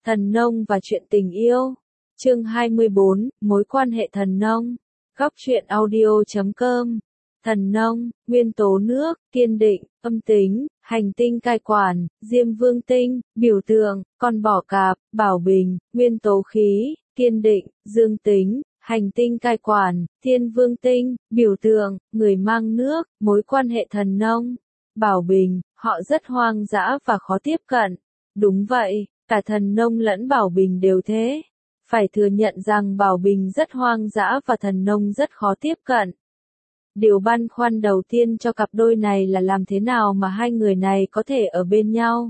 Thần nông và chuyện tình yêu. Chương 24, mối quan hệ thần nông. Góc truyện audio.com. Thần nông, nguyên tố nước, kiên định, âm tính, hành tinh cai quản, diêm vương tinh, biểu tượng, con bò cạp, bảo bình, nguyên tố khí, kiên định, dương tính, hành tinh cai quản, thiên vương tinh, biểu tượng, người mang nước, mối quan hệ thần nông. Bảo bình, họ rất hoang dã và khó tiếp cận. Đúng vậy, cả thần nông lẫn Bảo Bình đều thế. Phải thừa nhận rằng Bảo Bình rất hoang dã và thần nông rất khó tiếp cận. Điều băn khoăn đầu tiên cho cặp đôi này là làm thế nào mà hai người này có thể ở bên nhau.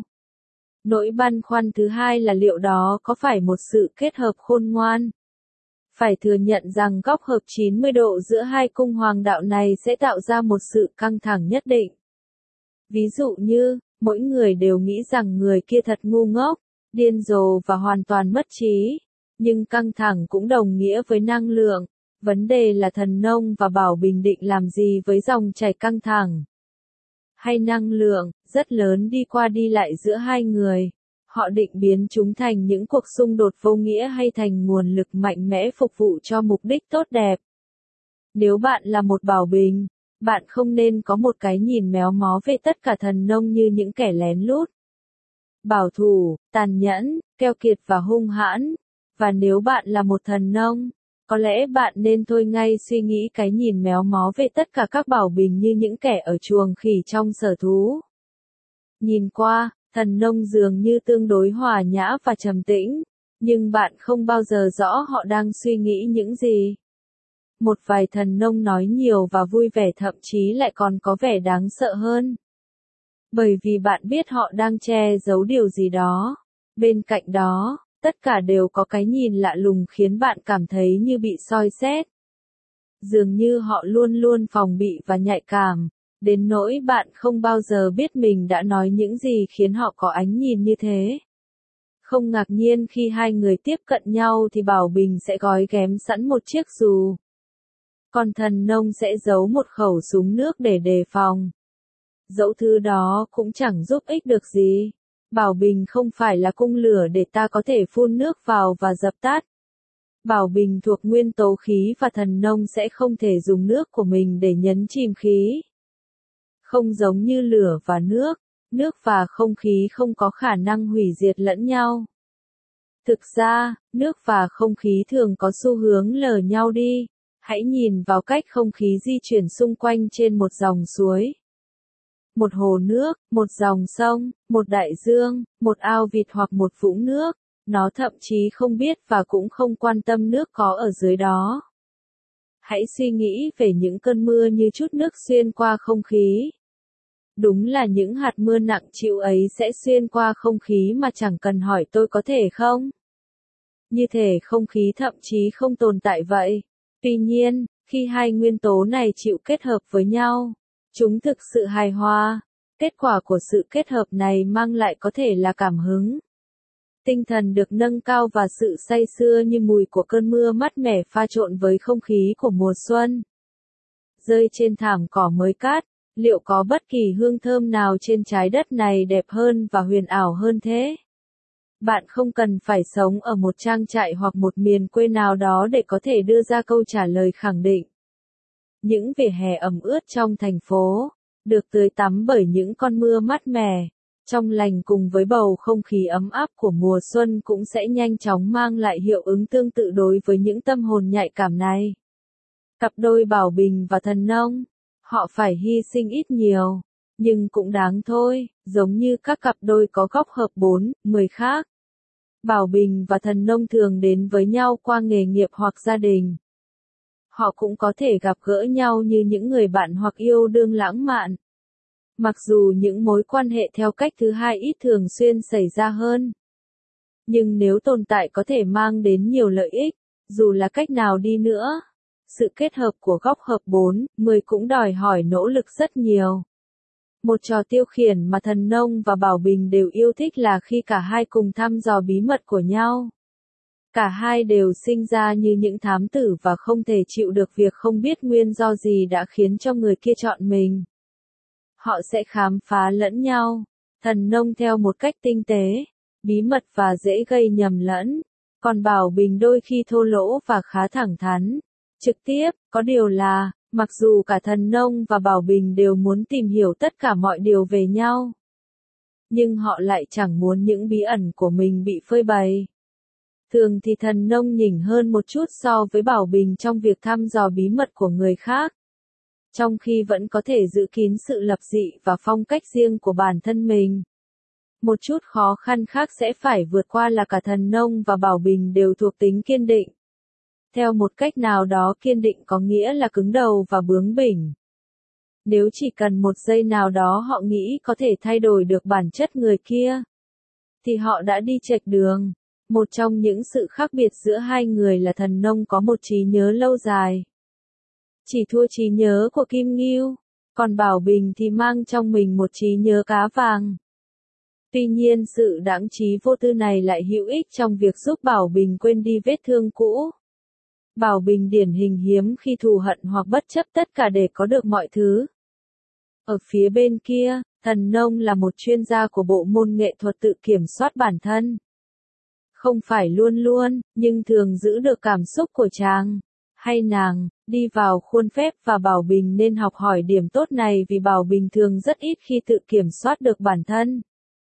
Nỗi băn khoăn thứ hai là liệu đó có phải một sự kết hợp khôn ngoan. Phải thừa nhận rằng góc hợp 90 độ giữa hai cung hoàng đạo này sẽ tạo ra một sự căng thẳng nhất định. Ví dụ như, mỗi người đều nghĩ rằng người kia thật ngu ngốc, điên rồ và hoàn toàn mất trí. Nhưng căng thẳng cũng đồng nghĩa với năng lượng. Vấn đề là thần nông và Bảo Bình định làm gì với dòng chảy căng thẳng hay năng lượng rất lớn đi qua đi lại giữa hai người. Họ định biến chúng thành những cuộc xung đột vô nghĩa hay thành nguồn lực mạnh mẽ phục vụ cho mục đích tốt đẹp. Nếu bạn là một Bảo Bình, bạn không nên có một cái nhìn méo mó về tất cả thần nông như những kẻ lén lút, bảo thủ, tàn nhẫn, keo kiệt và hung hãn. Và nếu bạn là một thần nông, có lẽ bạn nên thôi ngay suy nghĩ cái nhìn méo mó về tất cả các Bảo Bình như những kẻ ở chuồng khỉ trong sở thú. Nhìn qua, thần nông dường như tương đối hòa nhã và trầm tĩnh, nhưng bạn không bao giờ rõ họ đang suy nghĩ những gì. Một vài thần nông nói nhiều và vui vẻ thậm chí lại còn có vẻ đáng sợ hơn. Bởi vì bạn biết họ đang che giấu điều gì đó. Bên cạnh đó, tất cả đều có cái nhìn lạ lùng khiến bạn cảm thấy như bị soi xét. Dường như họ luôn luôn phòng bị và nhạy cảm, đến nỗi bạn không bao giờ biết mình đã nói những gì khiến họ có ánh nhìn như thế. Không ngạc nhiên khi hai người tiếp cận nhau thì Bảo Bình sẽ gói ghém sẵn một chiếc dù. Còn thần nông sẽ giấu một khẩu súng nước để đề phòng. Dẫu thứ đó cũng chẳng giúp ích được gì. Bảo Bình không phải là cung lửa để ta có thể phun nước vào và dập tắt. Bảo Bình thuộc nguyên tố khí và thần nông sẽ không thể dùng nước của mình để nhấn chìm khí. Không giống như lửa và nước và không khí không có khả năng hủy diệt lẫn nhau. Thực ra, nước và không khí thường có xu hướng lờ nhau đi. Hãy nhìn vào cách không khí di chuyển xung quanh trên một dòng suối. Một hồ nước, một dòng sông, một đại dương, một ao vịt hoặc một vũng nước, nó thậm chí không biết và cũng không quan tâm nước có ở dưới đó. Hãy suy nghĩ về những cơn mưa như chút nước xuyên qua không khí. Đúng là những hạt mưa nặng trĩu ấy sẽ xuyên qua không khí mà chẳng cần hỏi tôi có thể không? Như thể không khí thậm chí không tồn tại vậy. Tuy nhiên, khi hai nguyên tố này chịu kết hợp với nhau, chúng thực sự hài hòa. Kết quả của sự kết hợp này mang lại có thể là cảm hứng. Tinh thần được nâng cao và sự say sưa như mùi của cơn mưa mát mẻ pha trộn với không khí của mùa xuân. Rơi trên thảm cỏ mới cát, liệu có bất kỳ hương thơm nào trên trái đất này đẹp hơn và huyền ảo hơn thế? Bạn không cần phải sống ở một trang trại hoặc một miền quê nào đó để có thể đưa ra câu trả lời khẳng định. Những vỉa hè ẩm ướt trong thành phố, được tưới tắm bởi những con mưa mát mẻ, trong lành cùng với bầu không khí ấm áp của mùa xuân cũng sẽ nhanh chóng mang lại hiệu ứng tương tự đối với những tâm hồn nhạy cảm này. Cặp đôi Bảo Bình và thần nông, họ phải hy sinh ít nhiều, nhưng cũng đáng thôi, giống như các cặp đôi có góc hợp 4, 10 khác. Bảo Bình và thần nông thường đến với nhau qua nghề nghiệp hoặc gia đình. Họ cũng có thể gặp gỡ nhau như những người bạn hoặc yêu đương lãng mạn. Mặc dù những mối quan hệ theo cách thứ hai ít thường xuyên xảy ra hơn. Nhưng nếu tồn tại có thể mang đến nhiều lợi ích, dù là cách nào đi nữa, sự kết hợp của góc hợp 4, 10 cũng đòi hỏi nỗ lực rất nhiều. Một trò tiêu khiển mà thần nông và Bảo Bình đều yêu thích là khi cả hai cùng thăm dò bí mật của nhau. Cả hai đều sinh ra như những thám tử và không thể chịu được việc không biết nguyên do gì đã khiến cho người kia chọn mình. Họ sẽ khám phá lẫn nhau, thần nông theo một cách tinh tế, bí mật và dễ gây nhầm lẫn. Còn Bảo Bình đôi khi thô lỗ và khá thẳng thắn, trực tiếp, có điều là, mặc dù cả Thần Nông và Bảo Bình đều muốn tìm hiểu tất cả mọi điều về nhau, nhưng họ lại chẳng muốn những bí ẩn của mình bị phơi bày. Thường thì Thần Nông nhỉnh hơn một chút so với Bảo Bình trong việc thăm dò bí mật của người khác, trong khi vẫn có thể giữ kín sự lập dị và phong cách riêng của bản thân mình. Một chút khó khăn khác sẽ phải vượt qua là cả Thần Nông và Bảo Bình đều thuộc tính kiên định. Theo một cách nào đó, kiên định có nghĩa là cứng đầu và bướng bỉnh. Nếu chỉ cần một giây nào đó họ nghĩ có thể thay đổi được bản chất người kia, thì họ đã đi chệch đường. Một trong những sự khác biệt giữa hai người là Thần Nông có một trí nhớ lâu dài, chỉ thua trí nhớ của Kim Ngưu, còn Bảo Bình thì mang trong mình một trí nhớ cá vàng. Tuy nhiên sự đãng trí vô tư này lại hữu ích trong việc giúp Bảo Bình quên đi vết thương cũ. Bảo Bình điển hình hiếm khi thù hận hoặc bất chấp tất cả để có được mọi thứ. Ở phía bên kia, Thần Nông là một chuyên gia của bộ môn nghệ thuật tự kiểm soát bản thân. Không phải luôn luôn, nhưng thường giữ được cảm xúc của chàng hay nàng đi vào khuôn phép, và Bảo Bình nên học hỏi điểm tốt này vì Bảo Bình thường rất ít khi tự kiểm soát được bản thân.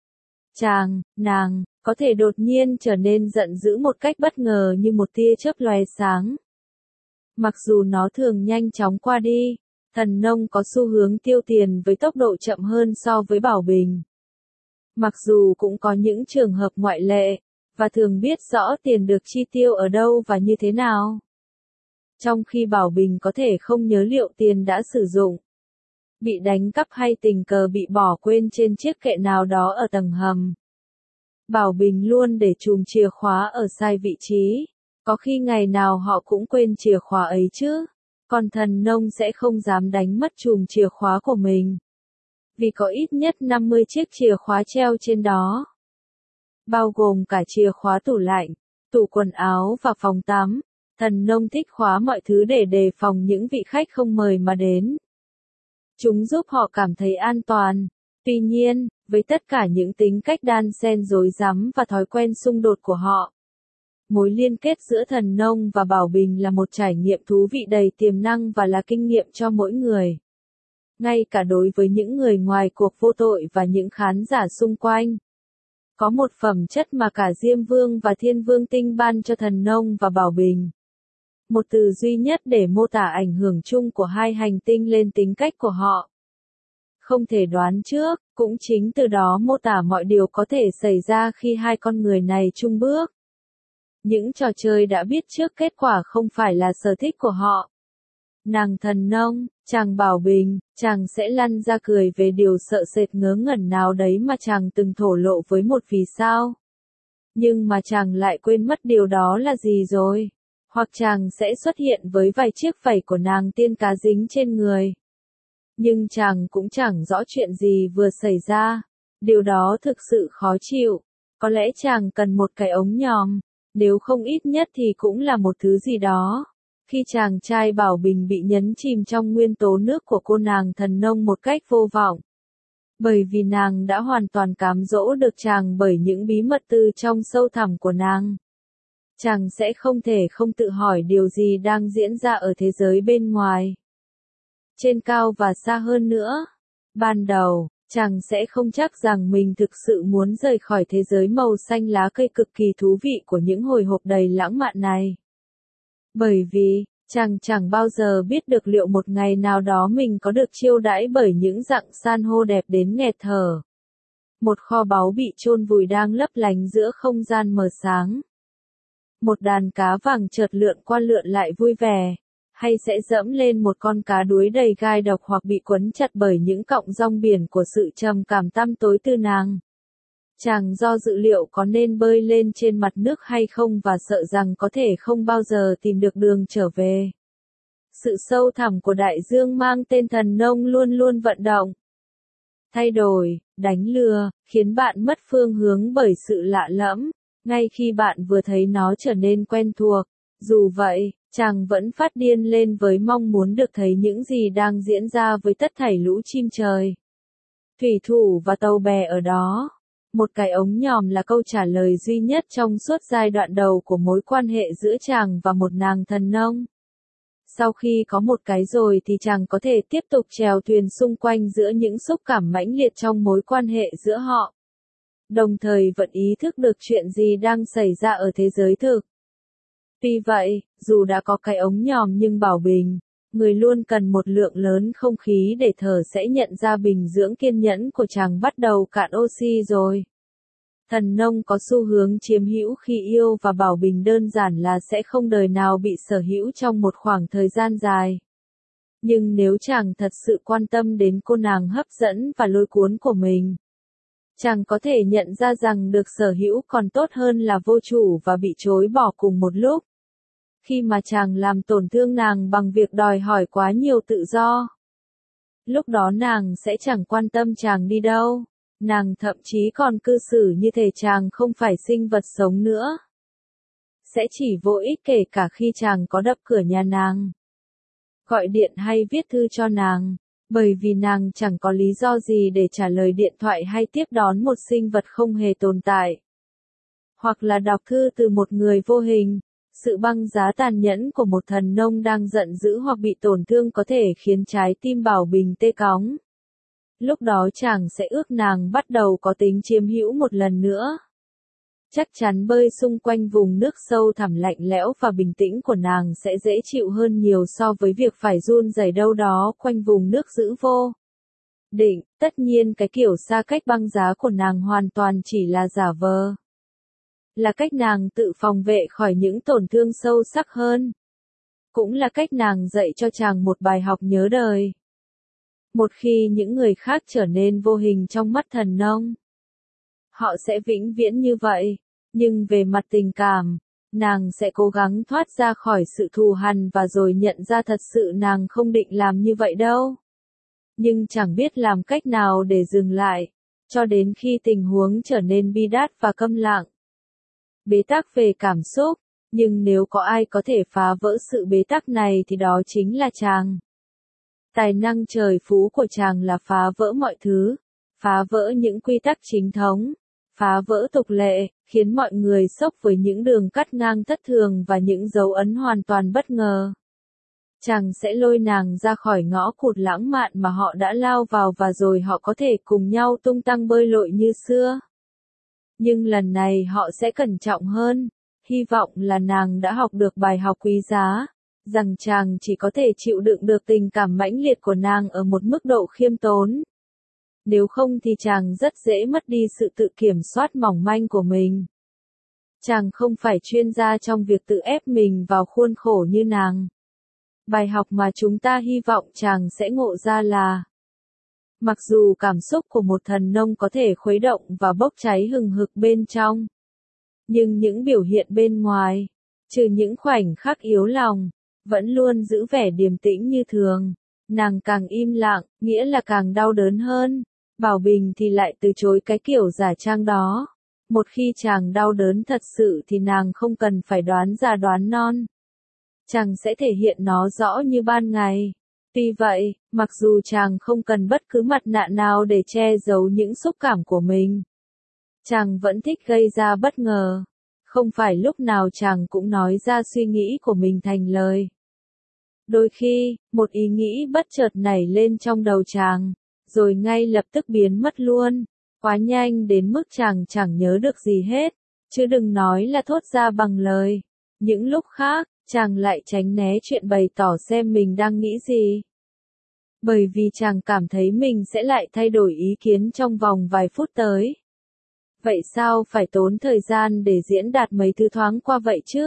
Nàng có thể đột nhiên trở nên giận dữ một cách bất ngờ như một tia chớp lóe sáng. Mặc dù nó thường nhanh chóng qua đi, Thần Nông có xu hướng tiêu tiền với tốc độ chậm hơn so với Bảo Bình. Mặc dù cũng có những trường hợp ngoại lệ, và thường biết rõ tiền được chi tiêu ở đâu và như thế nào. Trong khi Bảo Bình có thể không nhớ liệu tiền đã sử dụng, bị đánh cắp hay tình cờ bị bỏ quên trên chiếc kệ nào đó ở tầng hầm. Bảo Bình luôn để chùm chìa khóa ở sai vị trí, có khi ngày nào họ cũng quên chìa khóa ấy chứ. Còn Thần Nông sẽ không dám đánh mất chùm chìa khóa của mình, vì có ít nhất 50 chiếc chìa khóa treo trên đó, bao gồm cả chìa khóa tủ lạnh, tủ quần áo và phòng tắm. Thần Nông thích khóa mọi thứ để đề phòng những vị khách không mời mà đến. Chúng giúp họ cảm thấy an toàn. Tuy nhiên, với tất cả những tính cách đan xen rối rắm và thói quen xung đột của họ, mối liên kết giữa Thần Nông và Bảo Bình là một trải nghiệm thú vị đầy tiềm năng và là kinh nghiệm cho mỗi người. Ngay cả đối với những người ngoài cuộc vô tội và những khán giả xung quanh. Có một phẩm chất mà cả Diêm Vương và Thiên Vương Tinh ban cho Thần Nông và Bảo Bình. Một từ duy nhất để mô tả ảnh hưởng chung của hai hành tinh lên tính cách của họ. Không thể đoán trước, cũng chính từ đó mô tả mọi điều có thể xảy ra khi hai con người này chung bước. Những trò chơi đã biết trước kết quả không phải là sở thích của họ. Nàng Thần Nông, chàng Bảo Bình, chàng sẽ lăn ra cười về điều sợ sệt ngớ ngẩn nào đấy mà chàng từng thổ lộ với một vì sao. Nhưng mà chàng lại quên mất điều đó là gì rồi. Hoặc chàng sẽ xuất hiện với vài chiếc phẩy của nàng tiên cá dính trên người. Nhưng chàng cũng chẳng rõ chuyện gì vừa xảy ra. Điều đó thực sự khó chịu. Có lẽ chàng cần một cái ống nhòm. Nếu không ít nhất thì cũng là một thứ gì đó. Khi chàng trai Bảo Bình bị nhấn chìm trong nguyên tố nước của cô nàng Thần Nông một cách vô vọng. Bởi vì nàng đã hoàn toàn cám dỗ được chàng bởi những bí mật từ trong sâu thẳm của nàng. Chàng sẽ không thể không tự hỏi điều gì đang diễn ra ở thế giới bên ngoài. Trên cao và xa hơn nữa. Ban đầu, chàng sẽ không chắc rằng mình thực sự muốn rời khỏi thế giới màu xanh lá cây cực kỳ thú vị của những hồi hộp đầy lãng mạn này. Bởi vì, chàng chẳng bao giờ biết được liệu một ngày nào đó mình có được chiêu đãi bởi những dặng san hô đẹp đến nghẹt thở. Một kho báu bị chôn vùi đang lấp lánh giữa không gian mờ sáng. Một đàn cá vàng chợt lượn qua lượn lại vui vẻ. Hay sẽ dẫm lên một con cá đuối đầy gai độc hoặc bị quấn chặt bởi những cọng rong biển của sự trầm cảm tăm tối từ nàng. Chàng do dự liệu có nên bơi lên trên mặt nước hay không và sợ rằng có thể không bao giờ tìm được đường trở về. Sự sâu thẳm của đại dương mang tên Thần Nông luôn luôn vận động. Thay đổi, đánh lừa, khiến bạn mất phương hướng bởi sự lạ lẫm, ngay khi bạn vừa thấy nó trở nên quen thuộc. Dù vậy, chàng vẫn phát điên lên với mong muốn được thấy những gì đang diễn ra với tất thảy lũ chim trời, thủy thủ và tàu bè ở đó. Một cái ống nhòm là câu trả lời duy nhất trong suốt giai đoạn đầu của mối quan hệ giữa chàng và một nàng thần nông. Sau khi có một cái rồi thì chàng có thể tiếp tục chèo thuyền xung quanh giữa những xúc cảm mãnh liệt trong mối quan hệ giữa họ. Đồng thời vẫn ý thức được chuyện gì đang xảy ra ở thế giới thực. Tuy vậy, dù đã có cái ống nhòm nhưng Bảo Bình, người luôn cần một lượng lớn không khí để thở sẽ nhận ra bình dưỡng kiên nhẫn của chàng bắt đầu cạn oxy rồi. Thần nông có xu hướng chiếm hữu khi yêu và Bảo Bình đơn giản là sẽ không đời nào bị sở hữu trong một khoảng thời gian dài. Nhưng nếu chàng thật sự quan tâm đến cô nàng hấp dẫn và lôi cuốn của mình, chàng có thể nhận ra rằng được sở hữu còn tốt hơn là vô chủ và bị chối bỏ cùng một lúc. Khi mà chàng làm tổn thương nàng bằng việc đòi hỏi quá nhiều tự do. Lúc đó nàng sẽ chẳng quan tâm chàng đi đâu. Nàng thậm chí còn cư xử như thể chàng không phải sinh vật sống nữa. Sẽ chỉ vô ích kể cả khi chàng có đập cửa nhà nàng, gọi điện hay viết thư cho nàng, bởi vì nàng chẳng có lý do gì để trả lời điện thoại hay tiếp đón một sinh vật không hề tồn tại. Hoặc là đọc thư từ một người vô hình. Sự băng giá tàn nhẫn của một thần nông đang giận dữ hoặc bị tổn thương có thể khiến trái tim Bảo Bình tê cóng. Lúc đó chàng sẽ ước nàng bắt đầu có tính chiếm hữu một lần nữa. Chắc chắn bơi xung quanh vùng nước sâu thẳm lạnh lẽo và bình tĩnh của nàng sẽ dễ chịu hơn nhiều so với việc phải run rẩy đâu đó quanh vùng nước dữ vô định. Tất nhiên cái kiểu xa cách băng giá của nàng hoàn toàn chỉ là giả vờ. Là cách nàng tự phòng vệ khỏi những tổn thương sâu sắc hơn. Cũng là cách nàng dạy cho chàng một bài học nhớ đời. Một khi những người khác trở nên vô hình trong mắt thần nông, họ sẽ vĩnh viễn như vậy, nhưng về mặt tình cảm, nàng sẽ cố gắng thoát ra khỏi sự thù hằn và rồi nhận ra thật sự nàng không định làm như vậy đâu. Nhưng chẳng biết làm cách nào để dừng lại, cho đến khi tình huống trở nên bi đát và câm lặng. Bế tắc về cảm xúc, nhưng nếu có ai có thể phá vỡ sự bế tắc này thì đó chính là chàng. Tài năng trời phú của chàng là phá vỡ mọi thứ, phá vỡ những quy tắc chính thống, phá vỡ tục lệ, khiến mọi người sốc với những đường cắt ngang thất thường và những dấu ấn hoàn toàn bất ngờ. Chàng sẽ lôi nàng ra khỏi ngõ cụt lãng mạn mà họ đã lao vào và rồi họ có thể cùng nhau tung tăng bơi lội như xưa. Nhưng lần này họ sẽ cẩn trọng hơn, hy vọng là nàng đã học được bài học quý giá, rằng chàng chỉ có thể chịu đựng được tình cảm mãnh liệt của nàng ở một mức độ khiêm tốn. Nếu không thì chàng rất dễ mất đi sự tự kiểm soát mỏng manh của mình. Chàng không phải chuyên gia trong việc tự ép mình vào khuôn khổ như nàng. Bài học mà chúng ta hy vọng chàng sẽ ngộ ra là mặc dù cảm xúc của một thần nông có thể khuấy động và bốc cháy hừng hực bên trong, nhưng những biểu hiện bên ngoài, trừ những khoảnh khắc yếu lòng, vẫn luôn giữ vẻ điềm tĩnh như thường. Nàng càng im lặng, nghĩa là càng đau đớn hơn. Bảo Bình thì lại từ chối cái kiểu giả trang đó. Một khi chàng đau đớn thật sự thì nàng không cần phải đoán già đoán non. Chàng sẽ thể hiện nó rõ như ban ngày. Tuy vậy, mặc dù chàng không cần bất cứ mặt nạ nào để che giấu những xúc cảm của mình, chàng vẫn thích gây ra bất ngờ. Không phải lúc nào chàng cũng nói ra suy nghĩ của mình thành lời. Đôi khi, một ý nghĩ bất chợt nảy lên trong đầu chàng, rồi ngay lập tức biến mất luôn, quá nhanh đến mức chàng chẳng nhớ được gì hết, chứ đừng nói là thốt ra bằng lời. Những lúc khác, chàng lại tránh né chuyện bày tỏ xem mình đang nghĩ gì. Bởi vì chàng cảm thấy mình sẽ lại thay đổi ý kiến trong vòng vài phút tới. Vậy sao phải tốn thời gian để diễn đạt mấy thứ thoáng qua vậy chứ?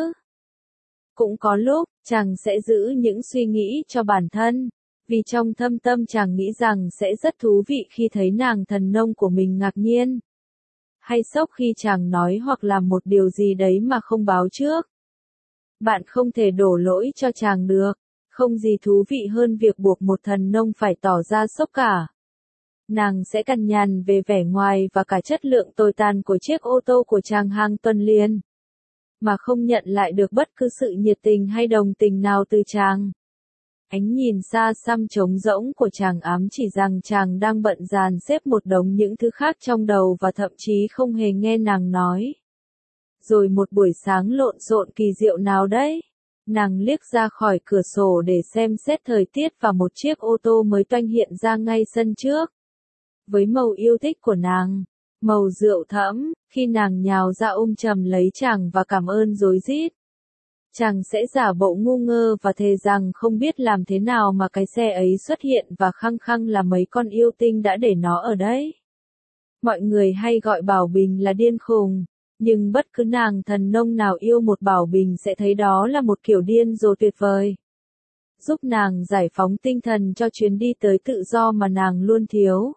Cũng có lúc, chàng sẽ giữ những suy nghĩ cho bản thân, vì trong thâm tâm chàng nghĩ rằng sẽ rất thú vị khi thấy nàng thần nông của mình ngạc nhiên. Hay sốc khi chàng nói hoặc làm một điều gì đấy mà không báo trước. Bạn không thể đổ lỗi cho chàng được, không gì thú vị hơn việc buộc một thần nông phải tỏ ra sốc cả. Nàng sẽ cằn nhằn về vẻ ngoài và cả chất lượng tồi tàn của chiếc ô tô của chàng hàng tuần liền, mà không nhận lại được bất cứ sự nhiệt tình hay đồng tình nào từ chàng. Ánh nhìn xa xăm trống rỗng của chàng ám chỉ rằng chàng đang bận dàn xếp một đống những thứ khác trong đầu và thậm chí không hề nghe nàng nói. Rồi một buổi sáng lộn xộn kỳ diệu nào đấy? Nàng liếc ra khỏi cửa sổ để xem xét thời tiết và một chiếc ô tô mới toanh hiện ra ngay sân trước. Với màu yêu thích của nàng, màu rượu thẫm, khi nàng nhào ra ôm chầm lấy chàng và cảm ơn rối rít. Chàng sẽ giả bộ ngu ngơ và thề rằng không biết làm thế nào mà cái xe ấy xuất hiện và khăng khăng là mấy con yêu tinh đã để nó ở đấy. Mọi người hay gọi Bảo Bình là điên khùng, nhưng bất cứ nàng thần nông nào yêu một Bảo Bình sẽ thấy đó là một kiểu điên rồ tuyệt vời. Giúp nàng giải phóng tinh thần cho chuyến đi tới tự do mà nàng luôn thiếu.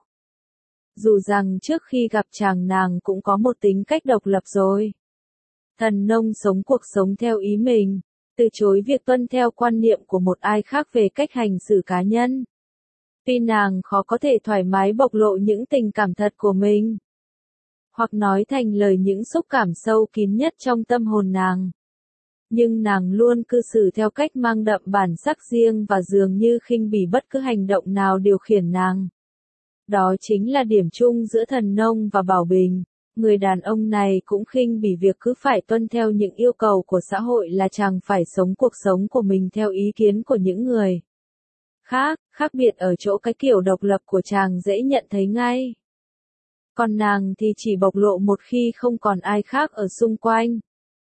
Dù rằng trước khi gặp chàng nàng cũng có một tính cách độc lập rồi. Thần nông sống cuộc sống theo ý mình, từ chối việc tuân theo quan niệm của một ai khác về cách hành xử cá nhân. Tuy nàng khó có thể thoải mái bộc lộ những tình cảm thật của mình, hoặc nói thành lời những xúc cảm sâu kín nhất trong tâm hồn nàng. Nhưng nàng luôn cư xử theo cách mang đậm bản sắc riêng và dường như khinh bỉ bất cứ hành động nào điều khiển nàng. Đó chính là điểm chung giữa thần nông và Bảo Bình. Người đàn ông này cũng khinh bỉ việc cứ phải tuân theo những yêu cầu của xã hội là chàng phải sống cuộc sống của mình theo ý kiến của những người khác, khác biệt ở chỗ cái kiểu độc lập của chàng dễ nhận thấy ngay. Còn nàng thì chỉ bộc lộ một khi không còn ai khác ở xung quanh.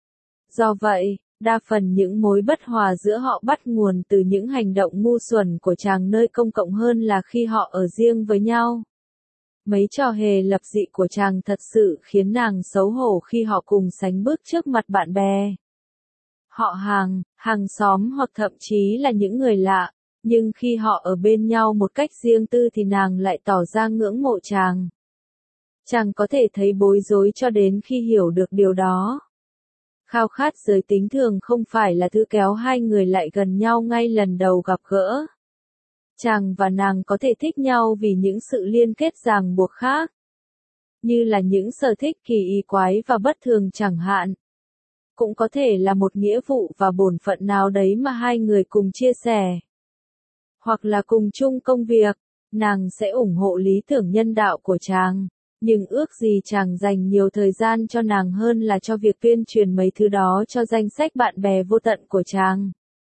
Do vậy, đa phần những mối bất hòa giữa họ bắt nguồn từ những hành động ngu xuẩn của chàng nơi công cộng hơn là khi họ ở riêng với nhau. Mấy trò hề lập dị của chàng thật sự khiến nàng xấu hổ khi họ cùng sánh bước trước mặt bạn bè. Họ hàng xóm hoặc thậm chí là những người lạ, nhưng khi họ ở bên nhau một cách riêng tư thì nàng lại tỏ ra ngưỡng mộ chàng. Chàng có thể thấy bối rối cho đến khi hiểu được điều đó. Khao khát giới tính thường không phải là thứ kéo hai người lại gần nhau ngay lần đầu gặp gỡ. Chàng và nàng có thể thích nhau vì những sự liên kết ràng buộc khác, như là những sở thích kỳ y quái và bất thường chẳng hạn. Cũng có thể là một nghĩa vụ và bổn phận nào đấy mà hai người cùng chia sẻ. Hoặc là cùng chung công việc, nàng sẽ ủng hộ lý tưởng nhân đạo của chàng, nhưng ước gì chàng dành nhiều thời gian cho nàng hơn là cho việc tuyên truyền mấy thứ đó cho danh sách bạn bè vô tận của chàng.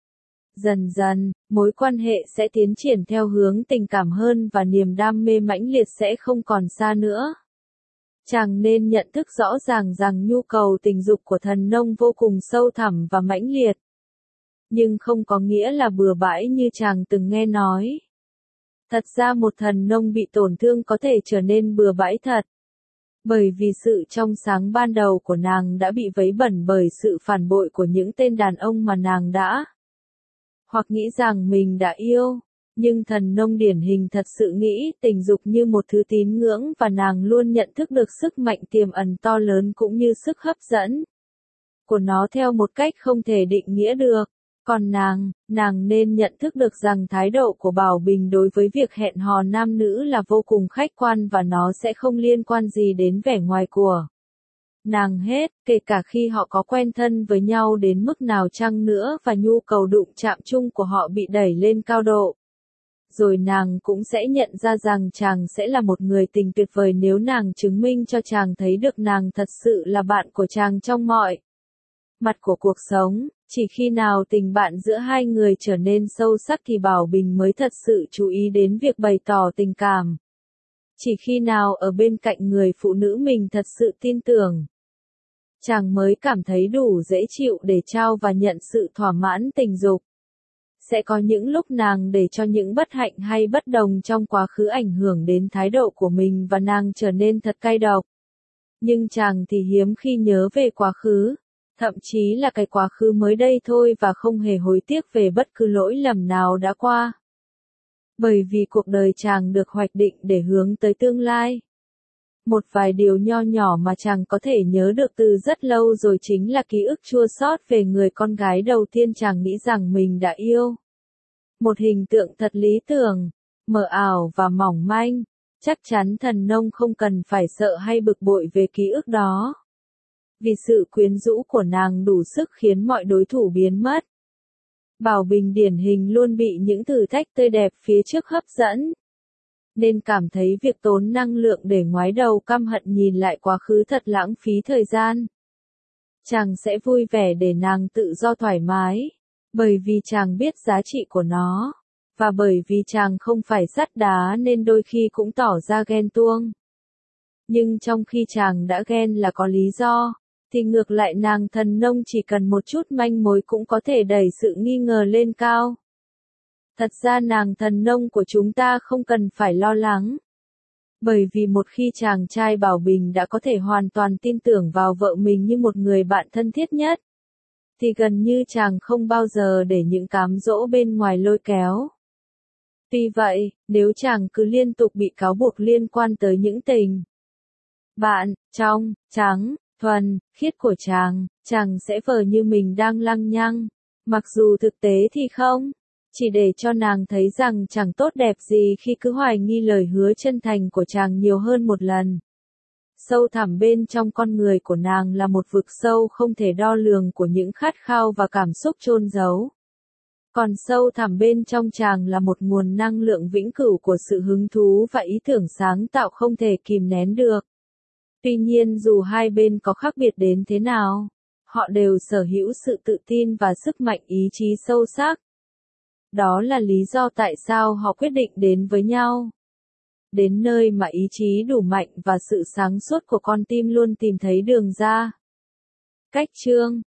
Dần dần, mối quan hệ sẽ tiến triển theo hướng tình cảm hơn và niềm đam mê mãnh liệt sẽ không còn xa nữa. Chàng nên nhận thức rõ ràng rằng nhu cầu tình dục của thần nông vô cùng sâu thẳm và mãnh liệt. Nhưng không có nghĩa là bừa bãi như chàng từng nghe nói. Thật ra một thần nông bị tổn thương có thể trở nên bừa bãi thật. Bởi vì sự trong sáng ban đầu của nàng đã bị vấy bẩn bởi sự phản bội của những tên đàn ông mà nàng đã hoặc nghĩ rằng mình đã yêu. Nhưng thần nông điển hình thật sự nghĩ tình dục như một thứ tín ngưỡng và nàng luôn nhận thức được sức mạnh tiềm ẩn to lớn cũng như sức hấp dẫn của nó theo một cách không thể định nghĩa được. Còn nàng nên nhận thức được rằng thái độ của Bảo Bình đối với việc hẹn hò nam nữ là vô cùng khách quan và nó sẽ không liên quan gì đến vẻ ngoài của nàng hết, kể cả khi họ có quen thân với nhau đến mức nào chăng nữa và nhu cầu đụng chạm chung của họ bị đẩy lên cao độ. Rồi nàng cũng sẽ nhận ra rằng chàng sẽ là một người tình tuyệt vời nếu nàng chứng minh cho chàng thấy được nàng thật sự là bạn của chàng trong mọi mặt của cuộc sống. Chỉ khi nào tình bạn giữa hai người trở nên sâu sắc thì Bảo Bình mới thật sự chú ý đến việc bày tỏ tình cảm. Chỉ khi nào ở bên cạnh người phụ nữ mình thật sự tin tưởng, chàng mới cảm thấy đủ dễ chịu để trao và nhận sự thỏa mãn tình dục. Sẽ có những lúc nàng để cho những bất hạnh hay bất đồng trong quá khứ ảnh hưởng đến thái độ của mình và nàng trở nên thật cay độc. Nhưng chàng thì hiếm khi nhớ về quá khứ, thậm chí là cái quá khứ mới đây thôi và không hề hối tiếc về bất cứ lỗi lầm nào đã qua. Bởi vì cuộc đời chàng được hoạch định để hướng tới tương lai. Một vài điều nho nhỏ mà chàng có thể nhớ được từ rất lâu rồi chính là ký ức chua xót về người con gái đầu tiên chàng nghĩ rằng mình đã yêu. Một hình tượng thật lý tưởng, mờ ảo và mỏng manh, chắc chắn thần nông không cần phải sợ hay bực bội về ký ức đó. Vì sự quyến rũ của nàng đủ sức khiến mọi đối thủ biến mất. Bảo Bình điển hình luôn bị những thử thách tươi đẹp phía trước hấp dẫn, nên cảm thấy việc tốn năng lượng để ngoái đầu căm hận nhìn lại quá khứ thật lãng phí thời gian. Chàng sẽ vui vẻ để nàng tự do thoải mái, bởi vì chàng biết giá trị của nó, và bởi vì chàng không phải sắt đá nên đôi khi cũng tỏ ra ghen tuông. Nhưng trong khi chàng đã ghen là có lý do, thì ngược lại nàng thần nông chỉ cần một chút manh mối cũng có thể đẩy sự nghi ngờ lên cao. Thật ra nàng thần nông của chúng ta không cần phải lo lắng. Bởi vì một khi chàng trai Bảo Bình đã có thể hoàn toàn tin tưởng vào vợ mình như một người bạn thân thiết nhất, thì gần như chàng không bao giờ để những cám dỗ bên ngoài lôi kéo. Tuy vậy, nếu chàng cứ liên tục bị cáo buộc liên quan tới những tình bạn, trong, trắng, thuần, khiết của chàng sẽ vờ như mình đang lăng nhăng, mặc dù thực tế thì không. Chỉ để cho nàng thấy rằng chẳng tốt đẹp gì khi cứ hoài nghi lời hứa chân thành của chàng nhiều hơn một lần. Sâu thẳm bên trong con người của nàng là một vực sâu không thể đo lường của những khát khao và cảm xúc chôn giấu. Còn sâu thẳm bên trong chàng là một nguồn năng lượng vĩnh cửu của sự hứng thú và ý tưởng sáng tạo không thể kìm nén được. Tuy nhiên dù hai bên có khác biệt đến thế nào, họ đều sở hữu sự tự tin và sức mạnh ý chí sâu sắc. Đó là lý do tại sao họ quyết định đến với nhau. Đến nơi mà ý chí đủ mạnh và sự sáng suốt của con tim luôn tìm thấy đường ra. Cách chương